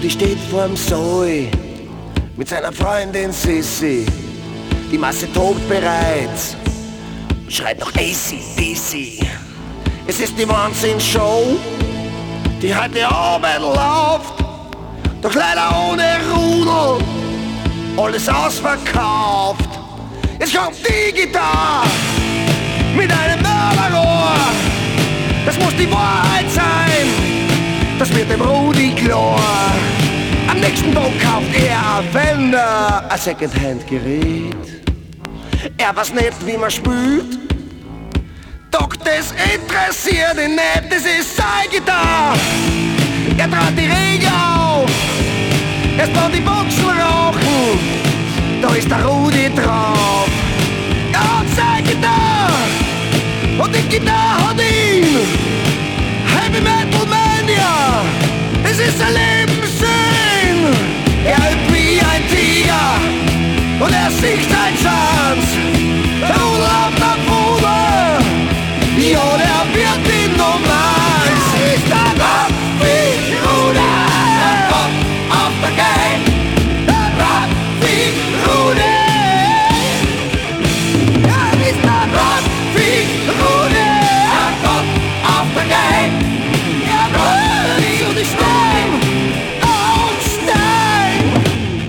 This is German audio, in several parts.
Rudi steht vorm Zoe mit seiner Freundin Sissi. Die Masse tobt bereits und schreit noch AC/DC. Es ist die Wahnsinnsshow, die heute Abend läuft, doch leider ohne Rudel, alles ausverkauft. Jetzt kommt die Gitarre mit einem Mörderrohr. Das muss die Wahrheit sein, das wird dem Rudi klar. Am nächsten Tag kauft er ein Fender, ein Secondhand-Gerät. Er weiß nicht, wie man spielt, doch das interessiert ihn nicht, das ist seine Gitarre. Er trat die Regel auf, erst mal die Boxen rauchen, da ist der Rudi drauf. Er hat seine Gitarre und die Gitarre hat ihn. Heavy Metal Mania, es ist ein Lebenssinn. Er ist wie ein Tiger und er sieht sein Schwanz. Der Rudel auf der Bude, ja, der wird die Nummer. Es ist der Raffi-Rudi, der Kopf auf der Gang. Der Raffi-Rudi, er ist der Raffi-Rudi, der Kopf auf der Gang. Er wird zu den Stein und Stein.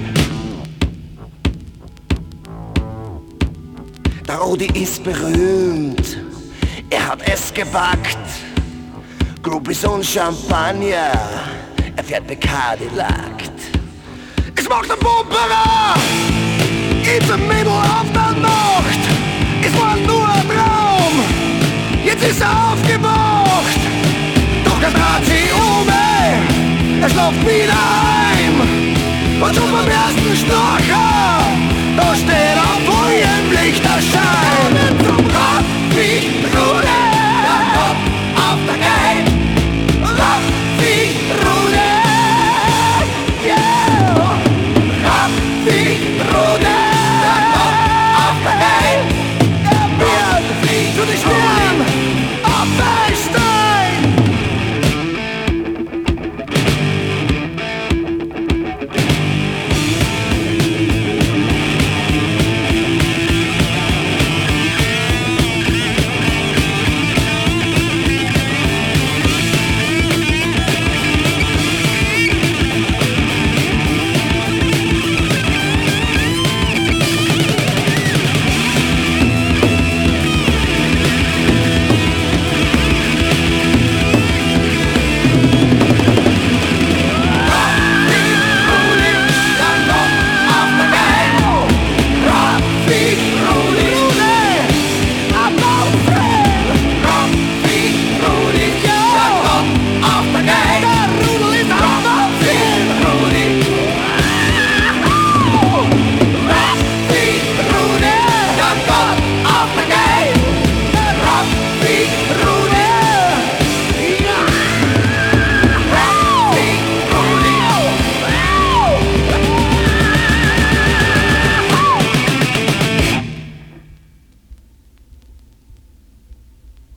Der Rudi ist berühmt, er hat es gepackt. Groupies und Champagner, er fährt Bacardi Lakt. Es macht ein Pumperer, in der Mitte auf der Nacht. Es war nur ein Traum, jetzt ist er aufgewacht. Doch er dreht sich er schläft wieder heim und schon beim ersten Schnorchel